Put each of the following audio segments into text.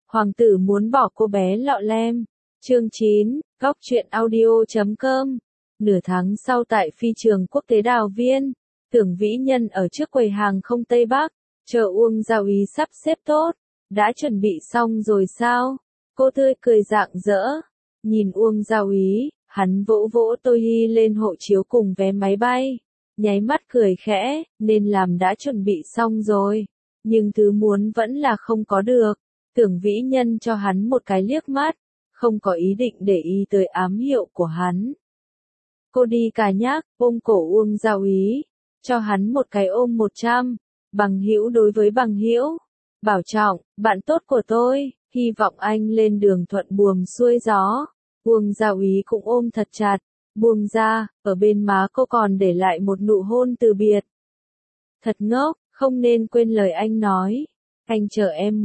Hoàng tử muốn bỏ cô bé lọ lem. Chương 9, Góc truyện audio.com. Nửa tháng sau tại phi trường quốc tế Đào Viên, Tưởng Vĩ Nhân ở trước quầy hàng không Tây Bắc, chờ Uông Giao Ý sắp xếp tốt. Đã chuẩn bị xong rồi sao? Cô tươi cười rạng rỡ. Nhìn Uông Giao Ý, hắn vỗ vỗ Tôi Hy lên hộ chiếu cùng vé máy bay. Nháy mắt cười khẽ, nên làm đã chuẩn bị xong rồi. Nhưng thứ muốn vẫn là không có được. Tưởng Vĩ Nhân cho hắn một cái liếc mắt, không có ý định để ý tới ám hiệu của hắn. Cô đi cà nhắc, ôm cổ Uông Giao Ý, cho hắn một cái ôm 100, bằng hữu đối với bằng hữu. Bảo trọng, bạn tốt của tôi, hy vọng anh lên đường thuận buồm xuôi gió. Uông Giao Ý cũng ôm thật chặt, buông ra, ở bên má cô còn để lại một nụ hôn từ biệt. Thật ngốc, không nên quên lời anh nói. Anh chờ em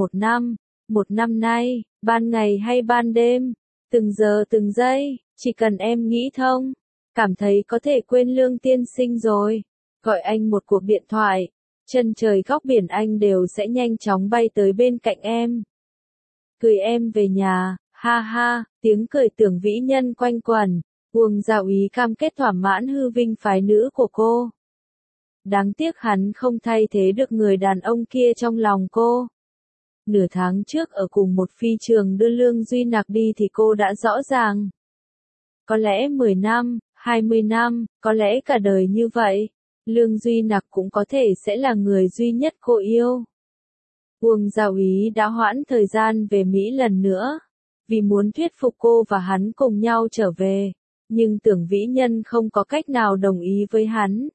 1 năm nay, ban ngày hay ban đêm, từng giờ từng giây, chỉ cần em nghĩ thông, cảm thấy có thể quên Lương tiên sinh rồi, gọi anh một cuộc điện thoại, chân trời góc biển anh đều sẽ nhanh chóng bay tới bên cạnh em. Cười em về nhà, ha ha, tiếng cười Tưởng Vĩ Nhân quanh quẩn, Uông Giao Ý cam kết thỏa mãn hư vinh phái nữ của cô. Đáng tiếc hắn không thay thế được người đàn ông kia trong lòng cô. Nửa tháng trước ở cùng một phi trường đưa Lương Duy Nặc đi thì cô đã rõ ràng. Có lẽ 10 năm, 20 năm, có lẽ cả đời như vậy, Lương Duy Nặc cũng có thể sẽ là người duy nhất cô yêu. Uông Giao Ý đã hoãn thời gian về Mỹ lần nữa, vì muốn thuyết phục cô và hắn cùng nhau trở về, nhưng Tưởng Vĩ Nhân không có cách nào đồng ý với hắn.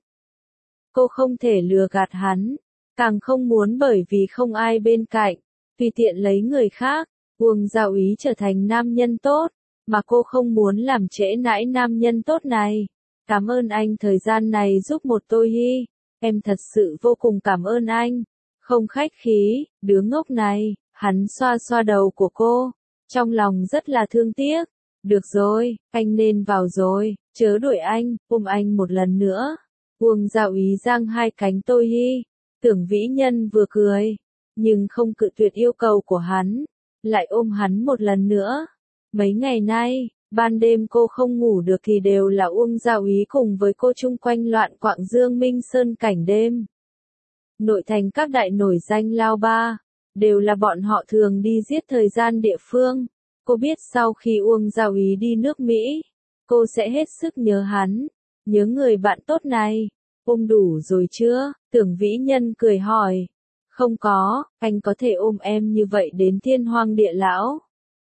Cô không thể lừa gạt hắn, càng không muốn bởi vì không ai bên cạnh, tùy tiện lấy người khác. Uông Giao Ý trở thành nam nhân tốt, mà cô không muốn làm trễ nải nam nhân tốt này. Cảm ơn anh thời gian này giúp một Tôi Hy, em thật sự vô cùng cảm ơn anh. Không khách khí, đứa ngốc này, hắn xoa xoa đầu của cô, trong lòng rất là thương tiếc. Được rồi, anh nên vào rồi, chớ đuổi anh, ôm anh một lần nữa. Uông Giao Ý giang hai cánh Tôi Hy, Tưởng Vĩ Nhân vừa cười, nhưng không cự tuyệt yêu cầu của hắn, lại ôm hắn một lần nữa. Mấy ngày nay, ban đêm cô không ngủ được thì đều là Uông Giao Ý cùng với cô chung quanh loạn quạng Dương Minh Sơn cảnh đêm. Nội thành các đại nổi danh lao ba, đều là bọn họ thường đi giết thời gian địa phương. Cô biết sau khi Uông Giao Ý đi nước Mỹ, cô sẽ hết sức nhớ hắn, nhớ người bạn tốt này. Ôm đủ rồi chưa? Tưởng Vĩ Nhân cười hỏi. Không có, anh có thể ôm em như vậy đến thiên hoang địa lão.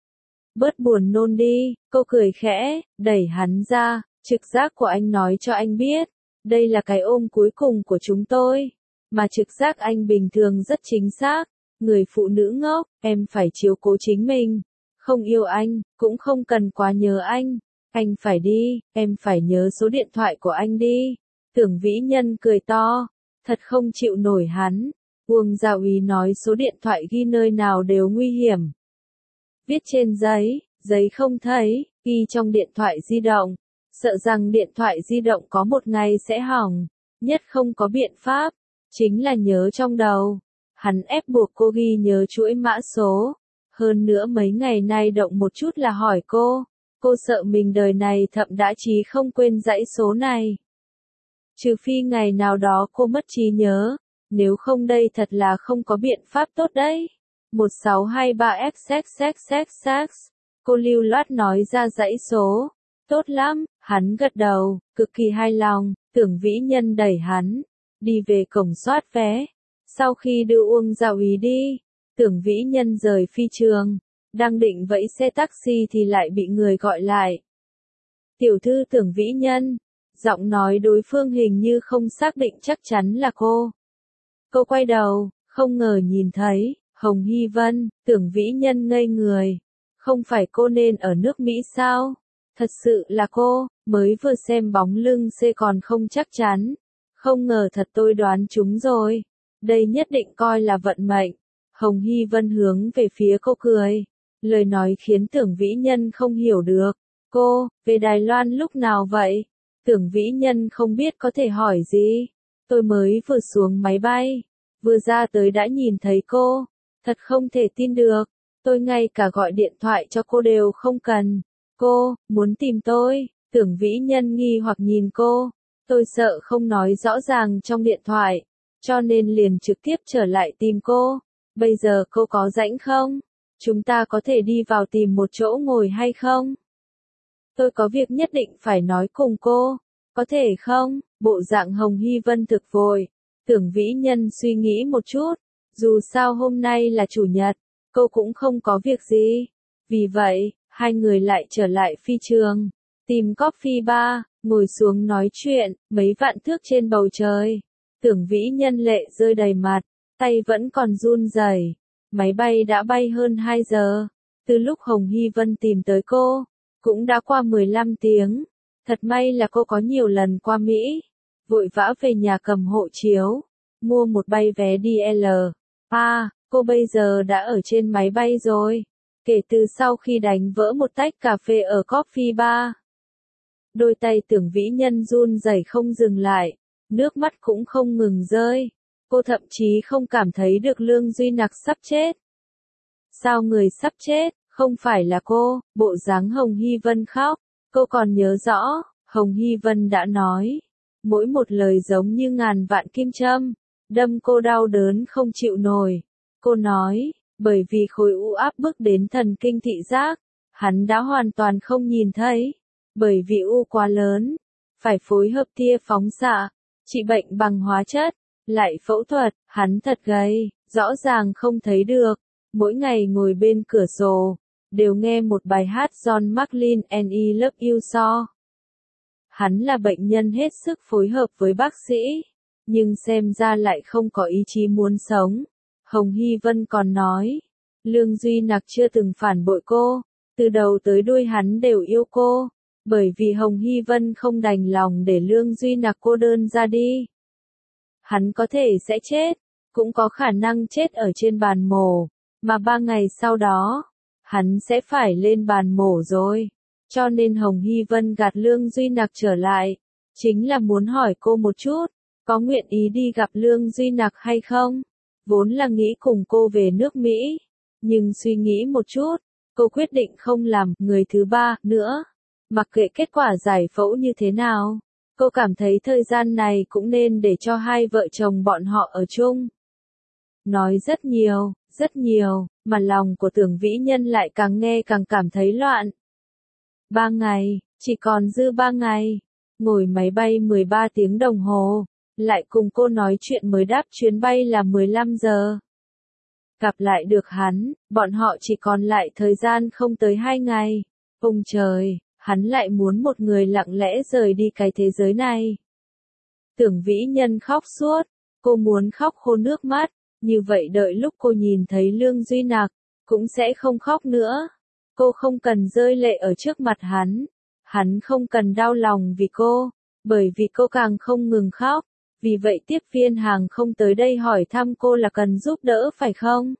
Bớt buồn nôn đi, cô cười khẽ, đẩy hắn ra, trực giác của anh nói cho anh biết, đây là cái ôm cuối cùng của chúng tôi. Mà trực giác anh bình thường rất chính xác, người phụ nữ ngốc, em phải chiếu cố chính mình. Không yêu anh, cũng không cần quá nhớ anh phải đi, em phải nhớ số điện thoại của anh đi. Tưởng Vĩ Nhân cười to, thật không chịu nổi hắn. Uông Giao Ý nói số điện thoại ghi nơi nào đều nguy hiểm. Viết trên giấy, giấy không thấy, ghi trong điện thoại di động. Sợ rằng điện thoại di động có một ngày sẽ hỏng, nhất không có biện pháp, chính là nhớ trong đầu. Hắn ép buộc cô ghi nhớ chuỗi mã số. Hơn nữa mấy ngày nay động một chút là hỏi cô sợ mình đời này thậm đã chí không quên dãy số này. Trừ phi ngày nào đó cô mất trí nhớ. Nếu không đây thật là không có biện pháp tốt đấy. 1623XXXXX. Cô lưu loát nói ra dãy số. Tốt lắm, hắn gật đầu, cực kỳ hài lòng. Tưởng Vĩ Nhân đẩy hắn, đi về cổng soát vé. Sau khi đưa Uông Giao Ý đi, Tưởng Vĩ Nhân rời phi trường, đang định vẫy xe taxi thì lại bị người gọi lại. Tiểu thư Tưởng Vĩ Nhân, giọng nói đối phương hình như không xác định chắc chắn là cô. Cô quay đầu, không ngờ nhìn thấy Hồng Hy Vân. Tưởng Vĩ Nhân ngây người. Không phải cô nên ở nước Mỹ sao? Thật sự là cô, mới vừa xem bóng lưng xe còn không chắc chắn. Không ngờ thật tôi đoán trúng rồi. Đây nhất định coi là vận mệnh. Hồng Hy Vân hướng về phía cô cười. Lời nói khiến Tưởng Vĩ Nhân không hiểu được. Cô, về Đài Loan lúc nào vậy? Tưởng Vĩ Nhân không biết có thể hỏi gì. Tôi mới vừa xuống máy bay, vừa ra tới đã nhìn thấy cô, thật không thể tin được. Tôi ngay cả gọi điện thoại cho cô đều không cần. Cô, muốn tìm tôi, Tưởng Vĩ Nhân nghi hoặc nhìn cô. Tôi sợ không nói rõ ràng trong điện thoại, cho nên liền trực tiếp trở lại tìm cô. Bây giờ cô có rảnh không? Chúng ta có thể đi vào tìm một chỗ ngồi hay không? Tôi có việc nhất định phải nói cùng cô. Có thể không? Bộ dạng Hồng Hy Vân thực vội. Tưởng Vĩ Nhân suy nghĩ một chút. Dù sao hôm nay là chủ nhật, cô cũng không có việc gì. Vì vậy, hai người lại trở lại phi trường. Tìm coffee bar, ngồi xuống nói chuyện, mấy vạn thước trên bầu trời. Tưởng Vĩ Nhân lệ rơi đầy mặt, tay vẫn còn run rẩy. Máy bay đã bay hơn 2 giờ. Từ lúc Hồng Hy Vân tìm tới cô, cũng đã qua 15 tiếng. Thật may là cô có nhiều lần qua Mỹ. Vội vã về nhà cầm hộ chiếu, mua một bay vé đi L. Cô bây giờ đã ở trên máy bay rồi. Kể từ sau khi đánh vỡ một tách cà phê ở coffee bar. Đôi tay Tưởng Vĩ Nhân run rẩy không dừng lại, nước mắt cũng không ngừng rơi. Cô thậm chí không cảm thấy được Lương Duy Nặc sắp chết. Sao người sắp chết, không phải là cô, bộ dáng Hồng Hy Vân khóc. Cô còn nhớ rõ, Hồng Hy Vân đã nói. Mỗi một lời giống như ngàn vạn kim châm, đâm cô đau đớn không chịu nổi. Cô nói, bởi vì khối u áp bức đến thần kinh thị giác, hắn đã hoàn toàn không nhìn thấy. Bởi vì u quá lớn, phải phối hợp tia phóng xạ, trị bệnh bằng hóa chất, lại phẫu thuật, hắn thật gầy, rõ ràng không thấy được. Mỗi ngày ngồi bên cửa sổ, đều nghe một bài hát John McLean and I Love You So. Hắn là bệnh nhân hết sức phối hợp với bác sĩ, nhưng xem ra lại không có ý chí muốn sống. Hồng Hy Vân còn nói, Lương Duy Nặc chưa từng phản bội cô, từ đầu tới đuôi hắn đều yêu cô, bởi vì Hồng Hy Vân không đành lòng để Lương Duy Nặc cô đơn ra đi. Hắn có thể sẽ chết, cũng có khả năng chết ở trên bàn mổ, mà 3 ngày sau đó, hắn sẽ phải lên bàn mổ rồi. Cho nên Hồng Hy Vân gạt Lương Duy Nặc trở lại, chính là muốn hỏi cô một chút, có nguyện ý đi gặp Lương Duy Nặc hay không? Vốn là nghĩ cùng cô về nước Mỹ, nhưng suy nghĩ một chút, cô quyết định không làm người thứ ba nữa. Mặc kệ kết quả giải phẫu như thế nào, cô cảm thấy thời gian này cũng nên để cho hai vợ chồng bọn họ ở chung. Nói rất nhiều, mà lòng của Tưởng Vĩ Nhân lại càng nghe càng cảm thấy loạn. 3 ngày, chỉ còn dư 3 ngày, ngồi máy bay 13 tiếng đồng hồ, lại cùng cô nói chuyện mới đáp chuyến bay là 15 giờ. Gặp lại được hắn, bọn họ chỉ còn lại thời gian không tới 2 ngày. Ông trời, hắn lại muốn một người lặng lẽ rời đi cái thế giới này. Tưởng Vĩ Nhân khóc suốt, cô muốn khóc khô nước mắt, như vậy đợi lúc cô nhìn thấy Lương Duy Nặc, cũng sẽ không khóc nữa. Cô không cần rơi lệ ở trước mặt hắn không cần đau lòng vì cô, bởi vì cô càng không ngừng khóc. Vì vậy tiếp viên hàng không tới đây hỏi thăm cô là cần giúp đỡ phải không?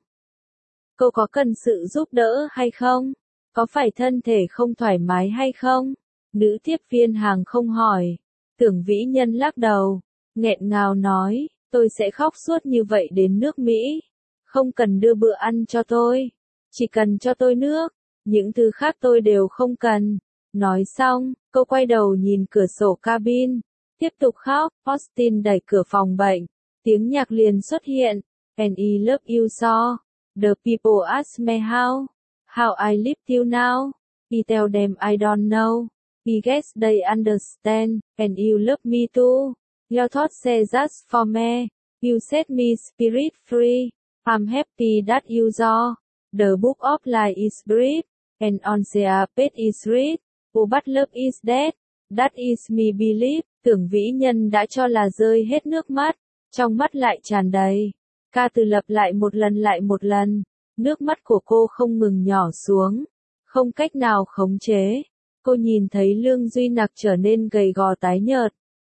Cô có cần sự giúp đỡ hay không? Có phải thân thể không thoải mái hay không? Nữ tiếp viên hàng không hỏi. Tưởng Vĩ Nhân lắc đầu, nghẹn ngào nói, tôi sẽ khóc suốt như vậy đến nước Mỹ. Không cần đưa bữa ăn cho tôi, chỉ cần cho tôi nước, những thứ khác tôi đều không cần. Nói xong, cô quay đầu nhìn cửa sổ cabin, tiếp tục khóc. Austin đẩy cửa phòng bệnh, tiếng nhạc liền xuất hiện. And I love you so. The people ask me how I live till now. I tell them I don't know. I guess they understand, and you love me too. Your thoughts say just for me. You set me spirit free. I'm happy that you saw. The book of life is brief, and on the page is read. Oh but love is dead. That is me believe. Tưởng Vĩ Nhân đã cho là rơi hết nước mắt, trong mắt lại tràn đầy. Ca từ lặp lại một lần, nước mắt của cô không ngừng nhỏ xuống, không cách nào khống chế. Cô nhìn thấy Lương Duy Nặc trở nên gầy gò tái nhợt.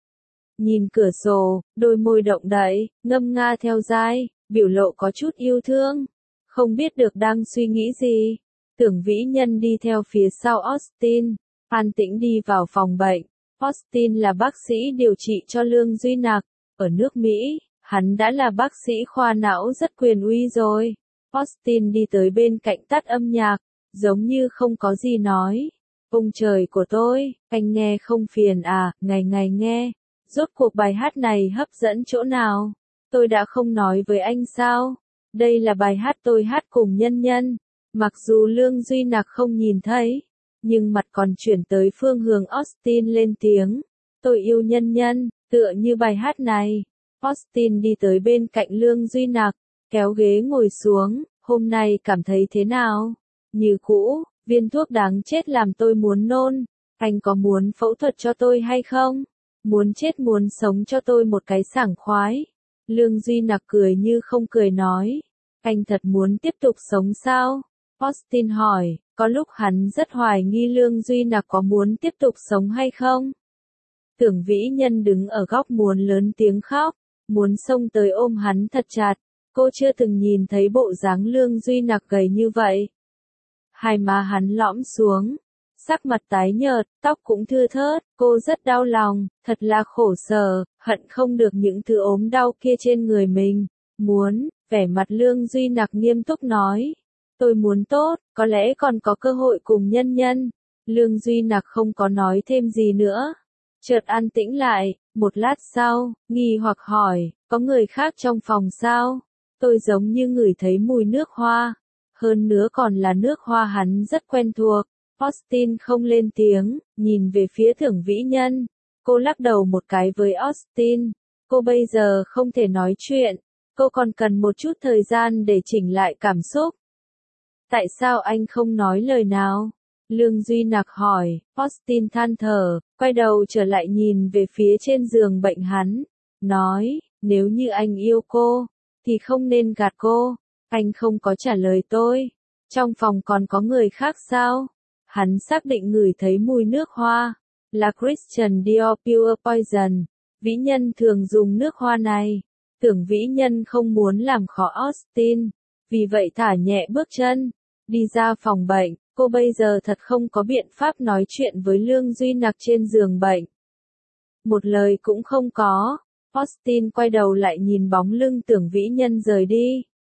Nhìn cửa sổ, đôi môi động đậy, ngâm nga theo dai, biểu lộ có chút yêu thương. Không biết được đang suy nghĩ gì. Tưởng Vĩ Nhân đi theo phía sau Austin, an tĩnh đi vào phòng bệnh. Austin là bác sĩ điều trị cho Lương Duy Nặc. Ở nước Mỹ, hắn đã là bác sĩ khoa não rất quyền uy rồi. Austin đi tới bên cạnh tắt âm nhạc, giống như không có gì nói. Ông trời của tôi, anh nghe không phiền à, ngày ngày nghe. Rốt cuộc bài hát này hấp dẫn chỗ nào? Tôi đã không nói với anh sao? Đây là bài hát tôi hát cùng Nhân Nhân. Mặc dù Lương Duy Nặc không nhìn thấy, nhưng mặt còn chuyển tới phương hướng Austin lên tiếng. Tôi yêu Nhân Nhân, tựa như bài hát này. Austin đi tới bên cạnh Lương Duy Nặc, kéo ghế ngồi xuống. Hôm nay cảm thấy thế nào? Như cũ, viên thuốc đáng chết làm tôi muốn nôn. Anh có muốn phẫu thuật cho tôi hay không? Muốn chết muốn sống cho tôi một cái sảng khoái. Lương Duy Nặc cười như không cười nói. Anh thật muốn tiếp tục sống sao? Austin hỏi, có lúc hắn rất hoài nghi Lương Duy Nặc có muốn tiếp tục sống hay không? Tưởng Vĩ Nhân đứng ở góc muốn lớn tiếng khóc, muốn xông tới ôm hắn thật chặt. Cô chưa từng nhìn thấy bộ dáng Lương Duy Nặc gầy như vậy. Hai má hắn lõm xuống, sắc mặt tái nhợt, tóc cũng thưa thớt, cô rất đau lòng, thật là khổ sở, hận không được những thứ ốm đau kia trên người mình. Muốn, vẻ mặt Lương Duy Nặc nghiêm túc nói. Tôi muốn tốt, có lẽ còn có cơ hội cùng Nhân Nhân. Lương Duy Nặc không có nói thêm gì nữa. Chợt an tĩnh lại, một lát sau, nghi hoặc hỏi, có người khác trong phòng sao? Tôi giống như ngửi thấy mùi nước hoa. Hơn nữa còn là nước hoa hắn rất quen thuộc. Austin không lên tiếng, nhìn về phía Tưởng Vĩ Nhân. Cô lắc đầu một cái với Austin. Cô bây giờ không thể nói chuyện. Cô còn cần một chút thời gian để chỉnh lại cảm xúc. Tại sao anh không nói lời nào? Lương Duy Nặc hỏi. Austin than thở, quay đầu trở lại nhìn về phía trên giường bệnh hắn. Nói, nếu như anh yêu cô, thì không nên gạt cô. Anh không có trả lời tôi. Trong phòng còn có người khác sao? Hắn xác định ngửi thấy mùi nước hoa. Là Christian Dior Pure Poison. Vĩ Nhân thường dùng nước hoa này. Tưởng Vĩ Nhân không muốn làm khó Austin. Vì vậy thả nhẹ bước chân. Đi ra phòng bệnh. Cô bây giờ thật không có biện pháp nói chuyện với Lương Duy Nặc trên giường bệnh. Một lời cũng không có. Austin quay đầu lại nhìn bóng lưng Tưởng Vĩ Nhân rời đi.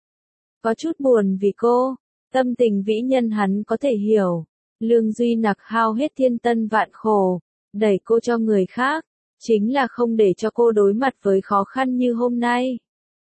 Có chút buồn vì cô. Tâm tình Vĩ Nhân hắn có thể hiểu. Lương Duy Nặc hao hết thiên tân vạn khổ. Đẩy cô cho người khác. Chính là không để cho cô đối mặt với khó khăn như hôm nay.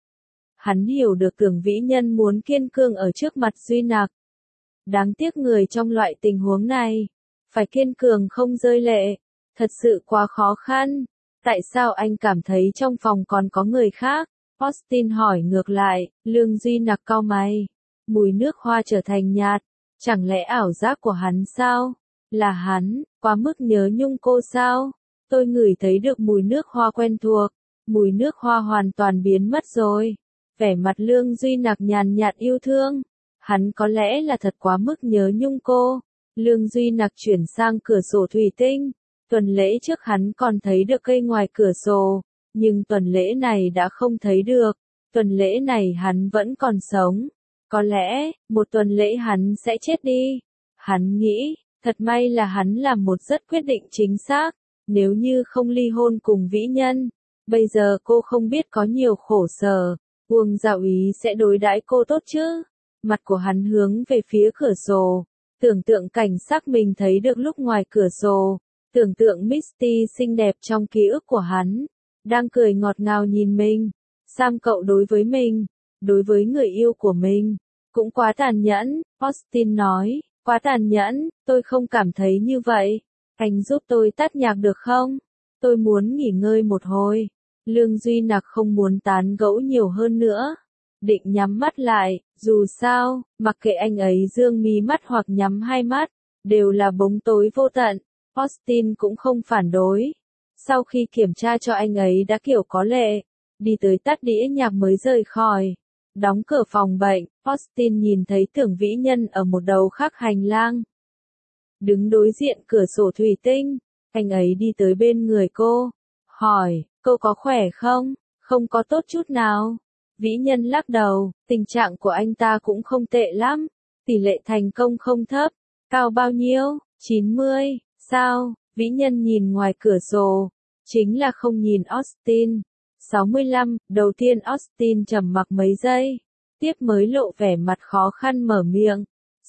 Hắn hiểu được Tưởng Vĩ Nhân muốn kiên cường ở trước mặt Duy Nặc. Đáng tiếc người trong loại tình huống này. Phải kiên cường không rơi lệ. Thật sự quá khó khăn. Tại sao anh cảm thấy trong phòng còn có người khác? Austin hỏi ngược lại. Lương Duy Nặc cau mày. Mùi nước hoa trở thành nhạt. Chẳng lẽ ảo giác của hắn sao? Là hắn, quá mức nhớ nhung cô sao? Tôi ngửi thấy được mùi nước hoa quen thuộc. Mùi nước hoa hoàn toàn biến mất rồi. Vẻ mặt Lương Duy Nặc nhàn nhạt yêu thương. Hắn có lẽ là thật quá mức nhớ nhung cô. Lương Duy Nặc chuyển sang cửa sổ thủy tinh. Tuần lễ trước hắn còn thấy được cây ngoài cửa sổ. Nhưng tuần lễ này đã không thấy được. Tuần lễ này hắn vẫn còn sống. Có lẽ, một tuần lễ hắn sẽ chết đi. Hắn nghĩ, thật may là hắn làm một rất quyết định chính xác. Nếu như không ly hôn cùng Vĩ Nhân, bây giờ cô không biết có nhiều khổ sở. Uông Dạo Ý sẽ đối đãi cô tốt chứ? Mặt của hắn hướng về phía cửa sổ. Tưởng tượng cảnh sắc mình thấy được lúc ngoài cửa sổ. Tưởng tượng Misty xinh đẹp trong ký ức của hắn. Đang cười ngọt ngào nhìn mình. Sam cậu đối với mình. Đối với người yêu của mình. Cũng quá tàn nhẫn, Austin nói. Quá tàn nhẫn, tôi không cảm thấy như vậy. Anh giúp tôi tắt nhạc được không? Tôi muốn nghỉ ngơi một hồi. Lương Duy Nặc không muốn tán gẫu nhiều hơn nữa. Định nhắm mắt lại, dù sao, mặc kệ anh ấy dương mí mắt hoặc nhắm hai mắt, đều là bóng tối vô tận. Austin cũng không phản đối. Sau khi kiểm tra cho anh ấy đã kiểu có lệ, đi tới tắt đĩa nhạc mới rời khỏi. Đóng cửa phòng bệnh, Austin nhìn thấy Tưởng Vĩ Nhân ở một đầu khác hành lang. Đứng đối diện cửa sổ thủy tinh, anh ấy đi tới bên người cô, hỏi, cô có khỏe không? Không có tốt chút nào. Vĩ Nhân lắc đầu, tình trạng của anh ta cũng không tệ lắm, tỷ lệ thành công không thấp. Cao bao nhiêu? 90, sao? Vĩ Nhân nhìn ngoài cửa sổ, chính là không nhìn Austin. 65, đầu tiên Austin trầm mặc mấy giây, tiếp mới lộ vẻ mặt khó khăn mở miệng.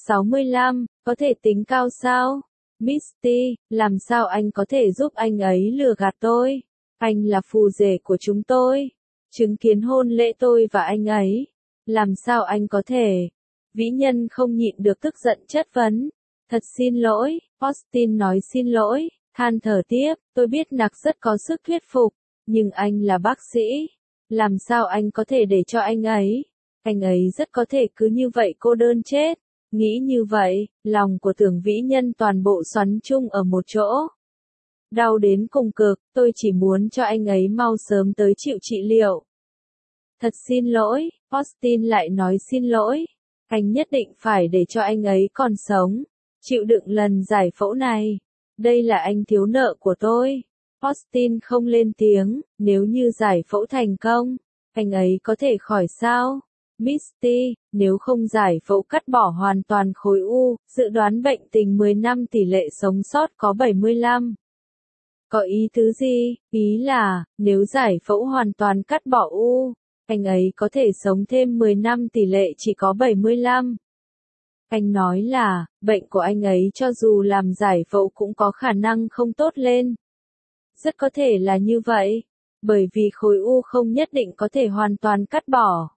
65, có thể tính cao sao? Misty, làm sao anh có thể giúp anh ấy lừa gạt tôi? Anh là phù rể của chúng tôi. Chứng kiến hôn lễ tôi và anh ấy. Làm sao anh có thể? Vĩ nhân không nhịn được tức giận chất vấn. Thật xin lỗi, Austin nói xin lỗi, than thở tiếp, tôi biết Nặc rất có sức thuyết phục, nhưng anh là bác sĩ. Làm sao anh có thể để cho anh ấy rất có thể cứ như vậy cô đơn chết. Nghĩ như vậy, lòng của Tưởng Vĩ Nhân toàn bộ xoắn chung ở một chỗ. Đau đến cùng cực, tôi chỉ muốn cho anh ấy mau sớm tới chịu trị liệu. Thật xin lỗi, Austin lại nói xin lỗi. Anh nhất định phải để cho anh ấy còn sống. Chịu đựng lần giải phẫu này. Đây là anh thiếu nợ của tôi. Austin không lên tiếng, nếu như giải phẫu thành công, anh ấy có thể khỏi sao? Misty, nếu không giải phẫu cắt bỏ hoàn toàn khối u, dự đoán bệnh tình 10 năm tỷ lệ sống sót có 75. Có ý tứ gì? Ý là, nếu giải phẫu hoàn toàn cắt bỏ u, anh ấy có thể sống thêm 10 năm tỷ lệ chỉ có 75. Anh nói là, bệnh của anh ấy cho dù làm giải phẫu cũng có khả năng không tốt lên. Rất có thể là như vậy, bởi vì khối u không nhất định có thể hoàn toàn cắt bỏ.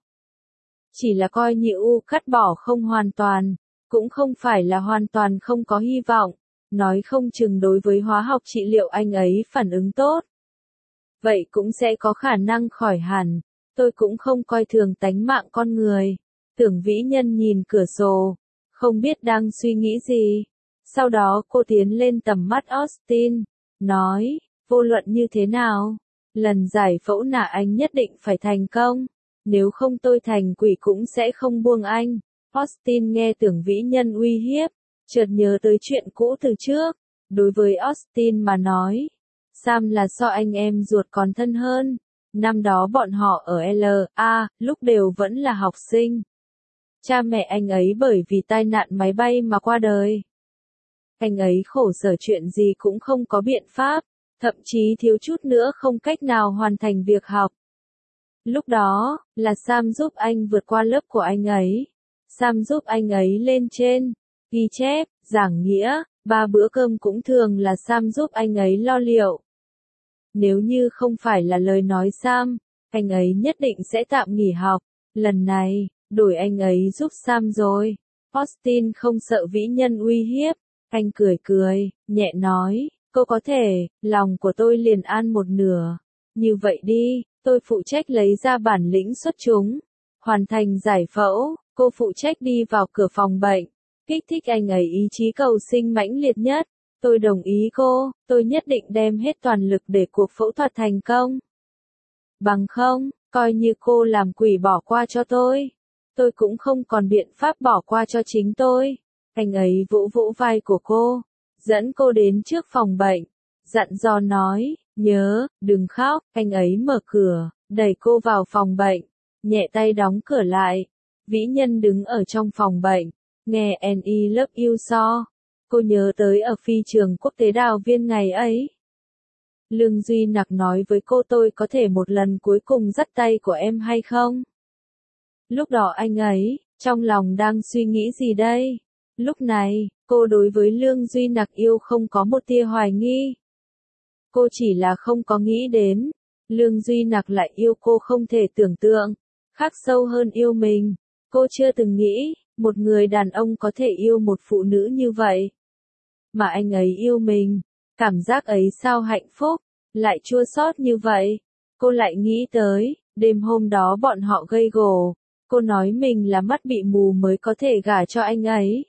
Chỉ là coi như u cắt bỏ không hoàn toàn, cũng không phải là hoàn toàn không có hy vọng, nói không chừng đối với hóa học trị liệu anh ấy phản ứng tốt. Vậy cũng sẽ có khả năng khỏi hẳn, tôi cũng không coi thường tánh mạng con người. Tưởng Vĩ Nhân nhìn cửa sổ, không biết đang suy nghĩ gì. Sau đó cô tiến lên tầm mắt Austin, nói, vô luận như thế nào, lần giải phẫu nạ anh nhất định phải thành công, nếu không tôi thành quỷ cũng sẽ không buông anh. Austin nghe Tưởng Vĩ Nhân uy hiếp, chợt nhớ tới chuyện cũ từ trước, đối với Austin mà nói, Sam là so anh em ruột còn thân hơn, năm đó bọn họ ở LA, lúc đều vẫn là học sinh. Cha mẹ anh ấy bởi vì tai nạn máy bay mà qua đời. Anh ấy khổ sở chuyện gì cũng không có biện pháp, thậm chí thiếu chút nữa không cách nào hoàn thành việc học. Lúc đó, là Sam giúp anh vượt qua lớp của anh ấy. Sam giúp anh ấy lên trên, ghi chép, giảng nghĩa, 3 bữa cơm cũng thường là Sam giúp anh ấy lo liệu. Nếu như không phải là lời nói Sam, anh ấy nhất định sẽ tạm nghỉ học. Lần này, đổi anh ấy giúp Sam rồi. Austin không sợ Vĩ Nhân uy hiếp. Anh cười cười, nhẹ nói, cô có thể, lòng của tôi liền an một nửa. Như vậy đi, tôi phụ trách lấy ra bản lĩnh xuất chúng. Hoàn thành giải phẫu, cô phụ trách đi vào cửa phòng bệnh. Kích thích anh ấy ý chí cầu sinh mãnh liệt nhất. Tôi đồng ý cô, tôi nhất định đem hết toàn lực để cuộc phẫu thuật thành công. Bằng không, coi như cô làm quỷ bỏ qua cho tôi cũng không còn biện pháp bỏ qua cho chính tôi. Anh ấy vỗ vỗ vai của cô, dẫn cô đến trước phòng bệnh, dặn dò nói, nhớ, đừng khóc. Anh ấy mở cửa, đẩy cô vào phòng bệnh, nhẹ tay đóng cửa lại. Vĩ Nhân đứng ở trong phòng bệnh, nghe And I Love You So. Cô nhớ tới ở phi trường quốc tế Đào Viên ngày ấy. Lương Duy Nặc nói với cô tôi có thể một lần cuối cùng dắt tay của em hay không? Lúc đó anh ấy, trong lòng đang suy nghĩ gì đây? Lúc này, cô đối với Lương Duy Nặc yêu không có một tia hoài nghi. Cô chỉ là không có nghĩ đến, Lương Duy Nặc lại yêu cô không thể tưởng tượng, khác sâu hơn yêu mình. Cô chưa từng nghĩ, một người đàn ông có thể yêu một phụ nữ như vậy. Mà anh ấy yêu mình, cảm giác ấy sao hạnh phúc, lại chua xót như vậy. Cô lại nghĩ tới, đêm hôm đó bọn họ gây gổ, cô nói mình là mắt bị mù mới có thể gả cho anh ấy.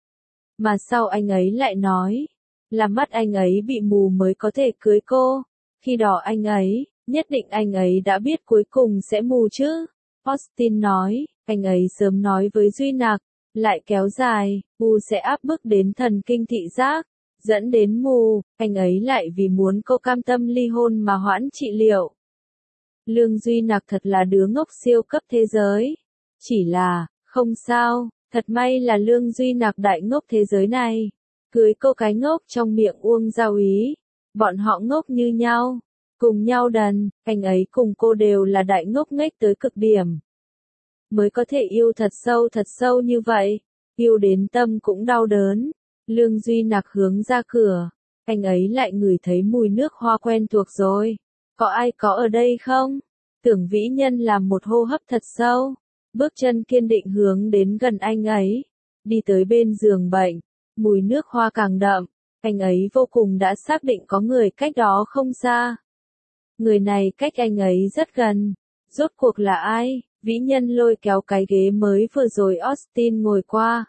Mà sau anh ấy lại nói, là mắt anh ấy bị mù mới có thể cưới cô. Khi đó anh ấy, nhất định anh ấy đã biết cuối cùng sẽ mù chứ. Austin nói, anh ấy sớm nói với Duy Nặc, lại kéo dài, mù sẽ áp bức đến thần kinh thị giác, dẫn đến mù, anh ấy lại vì muốn cô cam tâm ly hôn mà hoãn trị liệu. Lương Duy Nặc thật là đứa ngốc siêu cấp thế giới. Chỉ là, không sao, thật may là Lương Duy Nặc đại ngốc thế giới này. Cưới cô cái ngốc trong miệng Uông Giao Ý. Bọn họ ngốc như nhau, cùng nhau đần, anh ấy cùng cô đều là đại ngốc nghếch tới cực điểm. mới có thể yêu thật sâu như vậy, yêu đến tâm cũng đau đớn. Lương Duy Nặc hướng ra cửa, anh ấy lại ngửi thấy mùi nước hoa quen thuộc rồi. Có ai có ở đây không? Tưởng Vĩ Nhân làm một hô hấp thật sâu, bước chân kiên định hướng đến gần anh ấy, đi tới bên giường bệnh, mùi nước hoa càng đậm, anh ấy vô cùng đã xác định có người cách đó không xa. Người này cách anh ấy rất gần, rốt cuộc là ai? Vĩ Nhân lôi kéo cái ghế mới vừa rồi Austin ngồi qua.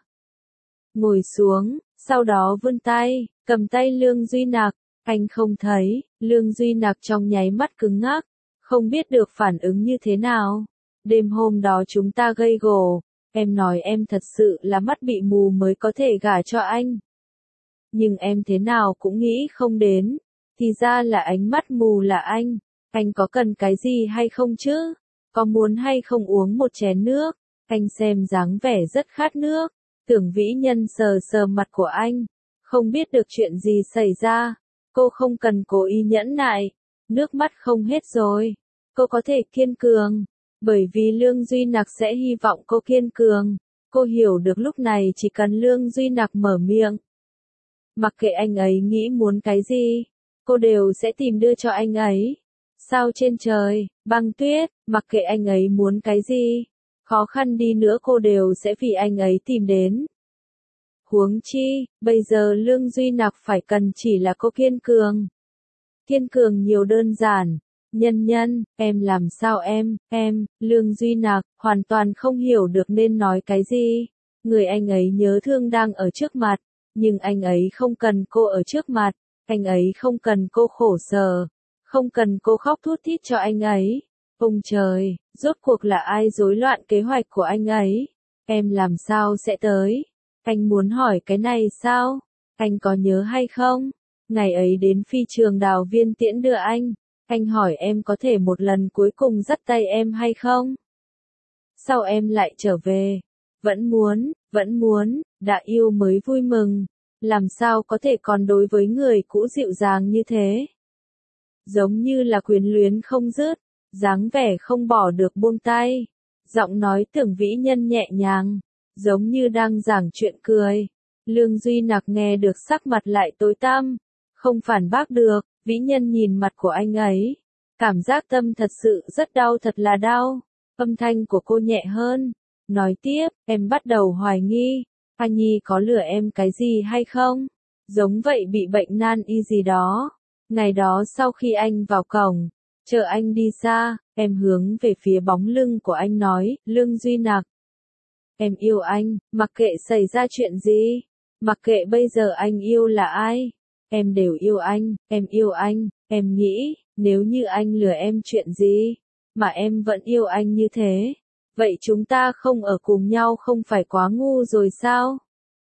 Ngồi xuống, sau đó vươn tay, cầm tay Lương Duy Nặc, anh không thấy, Lương Duy Nặc trong nháy mắt cứng ngắc, không biết được phản ứng như thế nào. Đêm hôm đó chúng ta gây gổ, em nói em thật sự là mắt bị mù mới có thể gả cho anh. Nhưng em thế nào cũng nghĩ không đến, thì ra là ánh mắt mù là anh có cần cái gì hay không chứ? Có muốn hay không uống một chén nước? Anh xem dáng vẻ rất khát nước. Tưởng Vĩ Nhân sờ sờ mặt của anh, không biết được chuyện gì xảy ra. Cô không cần cố ý nhẫn nại, nước mắt không hết rồi. Cô có thể kiên cường, bởi vì Lương Duy Nặc sẽ hy vọng cô kiên cường. Cô hiểu được lúc này chỉ cần Lương Duy Nặc mở miệng, mặc kệ anh ấy nghĩ muốn cái gì, cô đều sẽ tìm đưa cho anh ấy. Sao trên trời, băng tuyết, mặc kệ anh ấy muốn cái gì, khó khăn đi nữa cô đều sẽ vì anh ấy tìm đến. Huống chi, bây giờ Lương Duy Nặc phải cần chỉ là cô kiên cường. Kiên cường nhiều đơn giản. Nhân, em làm sao em, Lương Duy Nặc, hoàn toàn không hiểu được nên nói cái gì. Người anh ấy nhớ thương đang ở trước mặt, nhưng anh ấy không cần cô ở trước mặt, anh ấy không cần cô khổ sở, không cần cô khóc thút thít cho anh ấy. Ông trời, rốt cuộc là ai rối loạn kế hoạch của anh ấy? Em làm sao sẽ tới? Anh muốn hỏi cái này sao? Anh có nhớ hay không? Ngày ấy đến phi trường Đào Viên tiễn đưa anh hỏi em có thể một lần cuối cùng dắt tay em hay không? Sao em lại trở về? Vẫn muốn, đã yêu mới vui mừng, làm sao có thể còn đối với người cũ dịu dàng như thế? Giống như là quyến luyến không dứt, dáng vẻ không bỏ được buông tay. Giọng nói Tưởng Vĩ Nhân nhẹ nhàng, giống như đang giảng chuyện cười. Lương Duy Nặc nghe được sắc mặt lại tối tăm, không phản bác được. Vĩ Nhân nhìn mặt của anh ấy, cảm giác tâm thật sự rất đau, thật là đau. Âm thanh của cô nhẹ hơn, nói tiếp, em bắt đầu hoài nghi, anh Nhi có lừa em cái gì hay không? Giống vậy bị bệnh nan y gì đó. Ngày đó sau khi anh vào cổng, chờ anh đi xa, em hướng về phía bóng lưng của anh nói, Lương Duy Nặc, em yêu anh, mặc kệ xảy ra chuyện gì, mặc kệ bây giờ anh yêu là ai, em đều yêu anh, em nghĩ, nếu như anh lừa em chuyện gì, mà em vẫn yêu anh như thế, vậy chúng ta không ở cùng nhau không phải quá ngu rồi sao?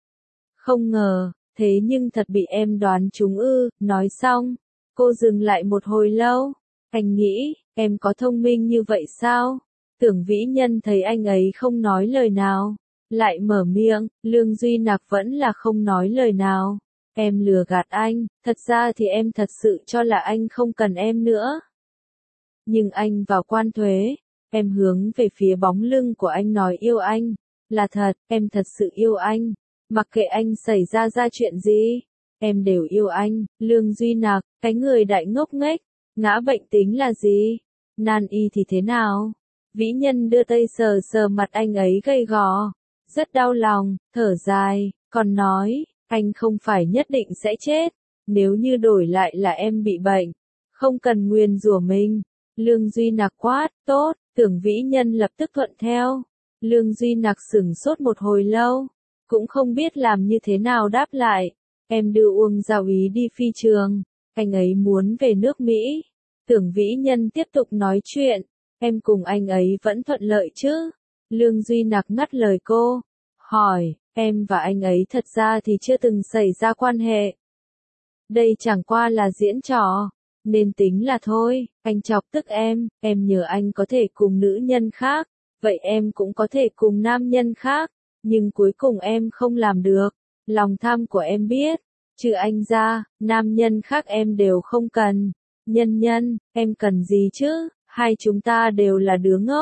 Không ngờ, thế nhưng thật bị em đoán trúng ư. Nói xong, cô dừng lại một hồi lâu, anh nghĩ, em có thông minh như vậy sao? Tưởng Vĩ Nhân thấy anh ấy không nói lời nào, lại mở miệng. Lương Duy Nặc vẫn là không nói lời nào. Em lừa gạt anh, thật ra thì em thật sự cho là anh không cần em nữa. Nhưng anh vào quan thuế, em hướng về phía bóng lưng của anh nói yêu anh, là thật, em thật sự yêu anh. Mặc kệ anh xảy ra chuyện gì, em đều yêu anh. Lương Duy Nặc, cái người đại ngốc nghếch, ngã bệnh tính là gì? Nan y thì thế nào? Vĩ Nhân đưa tay sờ sờ mặt anh ấy gầy gò, rất đau lòng, thở dài, còn nói, anh không phải nhất định sẽ chết, nếu như đổi lại là em bị bệnh, không cần nguyền rủa mình. Lương Duy Nặc quát, tốt, Tưởng Vĩ Nhân lập tức thuận theo. Lương Duy Nặc sửng sốt một hồi lâu, cũng không biết làm như thế nào đáp lại. Em đưa Uông Giao Ý đi phi trường, anh ấy muốn về nước Mỹ. Tưởng Vĩ Nhân tiếp tục nói chuyện, em cùng anh ấy vẫn thuận lợi chứ? Lương Duy Nặc ngắt lời cô, hỏi, em và anh ấy thật ra thì chưa từng xảy ra quan hệ. Đây chẳng qua là diễn trò, nên tính là thôi, anh chọc tức em nhờ anh có thể cùng nữ nhân khác, vậy em cũng có thể cùng nam nhân khác, nhưng cuối cùng em không làm được. Lòng tham của em biết, trừ anh ra, nam nhân khác em đều không cần. Nhân, em cần gì chứ? Hai chúng ta đều là đứa ngốc,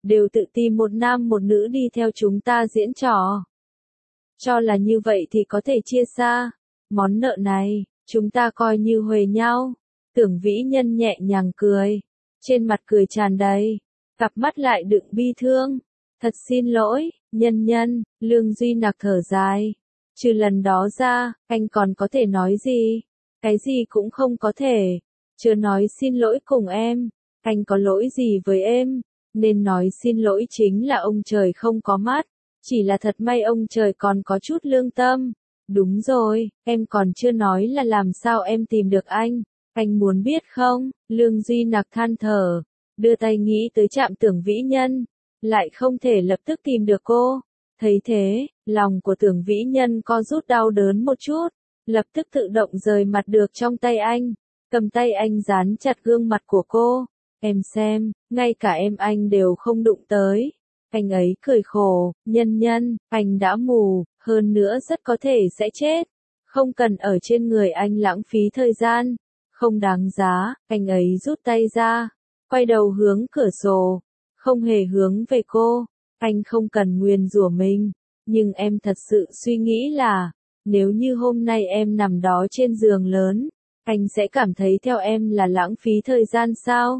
đều tự tìm một nam một nữ đi theo chúng ta diễn trò. Cho là như vậy thì có thể chia xa. Món nợ này, chúng ta coi như huề nhau. Tưởng Vĩ Nhân nhẹ nhàng cười. Trên mặt cười tràn đầy. Cặp mắt lại đựng bi thương. Thật xin lỗi, Nhân Nhân, Lương Duy Nặc thở dài. Trừ lần đó ra, anh còn có thể nói gì? Cái gì cũng không có thể. Chưa nói xin lỗi cùng em. Anh có lỗi gì với em? Nên nói xin lỗi chính là ông trời không có mắt. Chỉ là thật may ông trời còn có chút lương tâm. Đúng rồi, em còn chưa nói là làm sao em tìm được anh. Anh muốn biết không? Lương Duy Nặc than thở. Đưa tay nghĩ tới trạm Tưởng Vĩ Nhân. Lại không thể lập tức tìm được cô. Thấy thế, lòng của Tưởng Vĩ Nhân co rút đau đớn một chút. Lập tức tự động rời mặt được trong tay anh. Cầm tay anh dán chặt gương mặt của cô. Em xem, ngay cả em anh đều không đụng tới. Anh ấy cười khổ, Nhân Nhân, anh đã mù, hơn nữa rất có thể sẽ chết. Không cần ở trên người anh lãng phí thời gian. Không đáng giá, anh ấy rút tay ra. Quay đầu hướng cửa sổ. Không hề hướng về cô. Anh không cần nguyền rủa mình. Nhưng em thật sự suy nghĩ là, nếu như hôm nay em nằm đó trên giường lớn, anh sẽ cảm thấy theo em là lãng phí thời gian sao?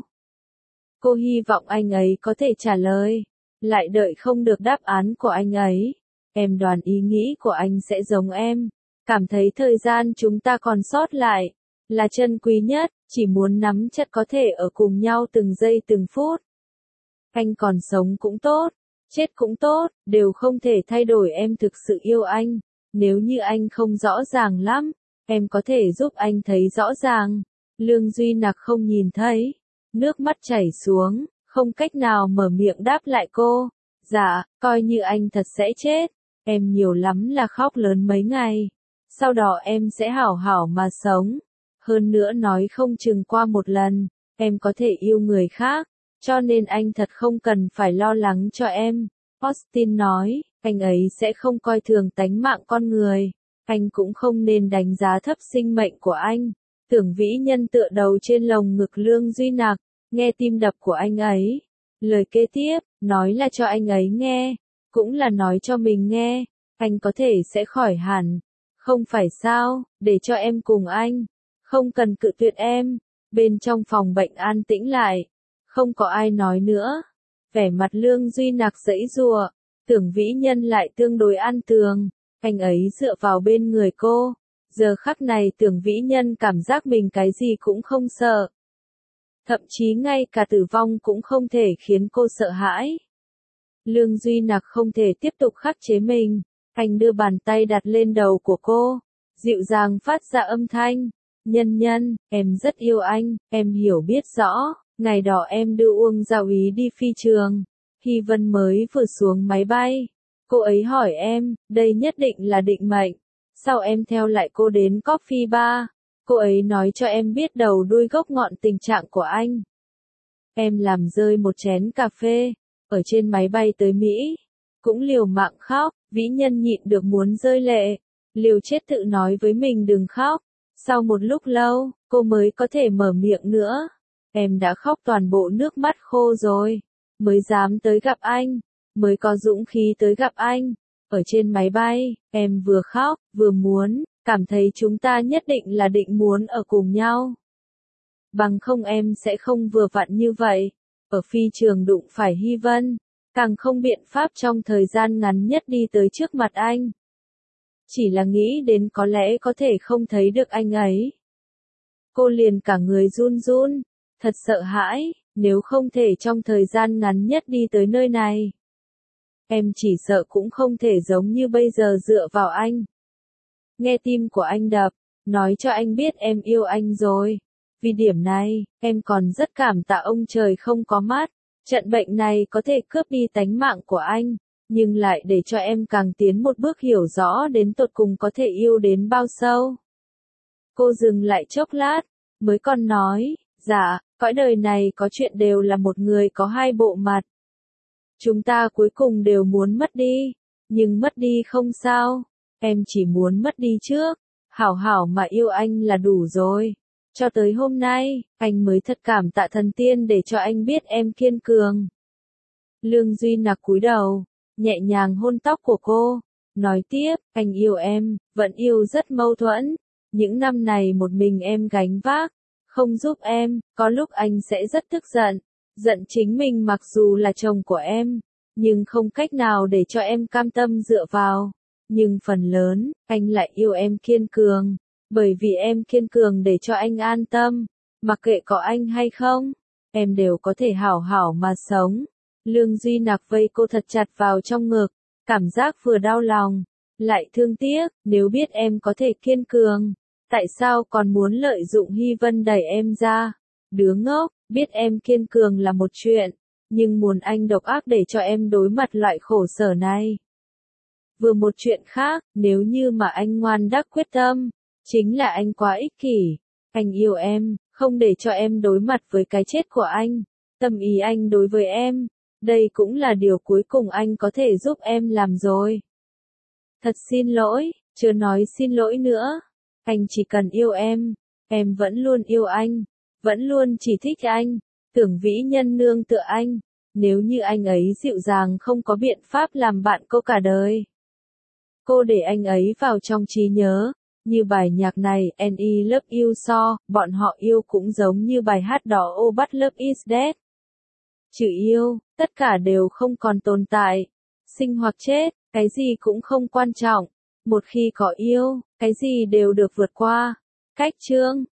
Cô hy vọng anh ấy có thể trả lời. Lại đợi không được đáp án của anh ấy. Em đoán ý nghĩ của anh sẽ giống em. Cảm thấy thời gian chúng ta còn sót lại là chân quý nhất, chỉ muốn nắm chặt có thể ở cùng nhau từng giây từng phút. Anh còn sống cũng tốt, chết cũng tốt, đều không thể thay đổi em thực sự yêu anh. Nếu như anh không rõ ràng lắm, em có thể giúp anh thấy rõ ràng. Lương Duy Nặc không nhìn thấy. Nước mắt chảy xuống, không cách nào mở miệng đáp lại cô. Dạ, coi như anh thật sẽ chết. Em nhiều lắm là khóc lớn mấy ngày. Sau đó em sẽ hảo hảo mà sống. Hơn nữa nói không chừng qua một lần, em có thể yêu người khác. Cho nên anh thật không cần phải lo lắng cho em. Austin nói, anh ấy sẽ không coi thường tánh mạng con người. Anh cũng không nên đánh giá thấp sinh mệnh của anh. Tưởng Vĩ Nhân tựa đầu trên lồng ngực Lương Duy Nặc, nghe tim đập của anh ấy. Lời kế tiếp, nói là cho anh ấy nghe, cũng là nói cho mình nghe. Anh có thể sẽ khỏi hẳn. Không phải sao, để cho em cùng anh. Không cần cự tuyệt em. Bên trong phòng bệnh an tĩnh lại. Không có ai nói nữa. Vẻ mặt Lương Duy Nặc giãy giụa. Tưởng Vĩ Nhân lại tương đối an tường. Anh ấy dựa vào bên người cô. Giờ khắc này Tưởng Vĩ Nhân cảm giác mình cái gì cũng không sợ. Thậm chí ngay cả tử vong cũng không thể khiến cô sợ hãi. Lương Duy Nặc không thể tiếp tục khắc chế mình. Anh đưa bàn tay đặt lên đầu của cô. Dịu dàng phát ra âm thanh. Nhân Nhân, em rất yêu anh, em hiểu biết rõ. Ngày đó em đưa Uông Giao Ý đi phi trường. Hy Vân mới vừa xuống máy bay. Cô ấy hỏi em, đây nhất định là định mệnh. Sao em theo lại cô đến coffee bar? Cô ấy nói cho em biết đầu đuôi gốc ngọn tình trạng của anh. Em làm rơi một chén cà phê. Ở trên máy bay tới Mỹ. Cũng liều mạng khóc. Vĩ Nhân nhịn được muốn rơi lệ. Liều chết tự nói với mình đừng khóc. Sau một lúc lâu, cô mới có thể mở miệng nữa. Em đã khóc toàn bộ nước mắt khô rồi. Mới dám tới gặp anh. Mới có dũng khí tới gặp anh. Ở trên máy bay, em vừa khóc, vừa muốn, cảm thấy chúng ta nhất định là định muốn ở cùng nhau. Bằng không em sẽ không vừa vặn như vậy. Ở phi trường đụng phải Hy Vân. Càng không biện pháp trong thời gian ngắn nhất đi tới trước mặt anh. Chỉ là nghĩ đến có lẽ có thể không thấy được anh ấy. Cô liền cả người run run. Thật sợ hãi, nếu không thể trong thời gian ngắn nhất đi tới nơi này. Em chỉ sợ cũng không thể giống như bây giờ dựa vào anh. Nghe tim của anh đập, nói cho anh biết em yêu anh rồi. Vì điểm này, em còn rất cảm tạ ông trời không có mắt. Trận bệnh này có thể cướp đi tánh mạng của anh, nhưng lại để cho em càng tiến một bước hiểu rõ đến tột cùng có thể yêu đến bao sâu. Cô dừng lại chốc lát, mới còn nói, dạ, cõi đời này có chuyện đều là một người có hai bộ mặt. Chúng ta cuối cùng đều muốn mất đi, nhưng mất đi không sao, em chỉ muốn mất đi trước, hảo hảo mà yêu anh là đủ rồi. Cho tới hôm nay, anh mới thật cảm tạ thần tiên để cho anh biết em kiên cường. Lương Duy Nặc cúi đầu, nhẹ nhàng hôn tóc của cô, nói tiếp, anh yêu em, vẫn yêu rất mâu thuẫn. Những năm này một mình em gánh vác, không giúp em, có lúc anh sẽ rất tức giận. Giận chính mình mặc dù là chồng của em, nhưng không cách nào để cho em cam tâm dựa vào. Nhưng phần lớn, anh lại yêu em kiên cường, bởi vì em kiên cường để cho anh an tâm. Mặc kệ có anh hay không, em đều có thể hảo hảo mà sống. Lương Duy Nặc vây cô thật chặt vào trong ngực, cảm giác vừa đau lòng, lại thương tiếc, nếu biết em có thể kiên cường, tại sao còn muốn lợi dụng Hy Vân đẩy em ra? Đứa ngốc, biết em kiên cường là một chuyện, nhưng muốn anh độc ác để cho em đối mặt loại khổ sở này. Vừa một chuyện khác, nếu như mà anh ngoan đắc quyết tâm, chính là anh quá ích kỷ. Anh yêu em, không để cho em đối mặt với cái chết của anh. Tâm ý anh đối với em, đây cũng là điều cuối cùng anh có thể giúp em làm rồi. Thật xin lỗi, chưa nói xin lỗi nữa. Anh chỉ cần yêu em vẫn luôn yêu anh, vẫn luôn chỉ thích anh, Tưởng Vĩ Nhân nương tựa anh. Nếu như anh ấy dịu dàng không có biện pháp làm bạn cô cả đời. Cô để anh ấy vào trong trí nhớ, như bài nhạc này, And I Love You So, bọn họ yêu cũng giống như bài hát đó Oh But Love Is Dead. Chữ yêu, tất cả đều không còn tồn tại. Sinh hoặc chết, cái gì cũng không quan trọng. Một khi có yêu, cái gì đều được vượt qua. Cách chương